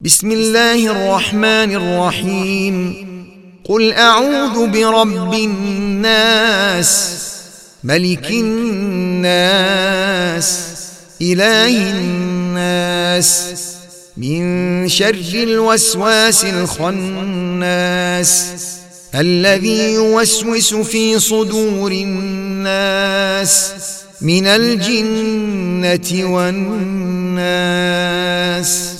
بسم الله الرحمن الرحيم. قل أعوذ برب الناس، ملك الناس، إله الناس، من شر الوسواس الخناس، الذي يوسوس في صدور الناس من الجنة والناس.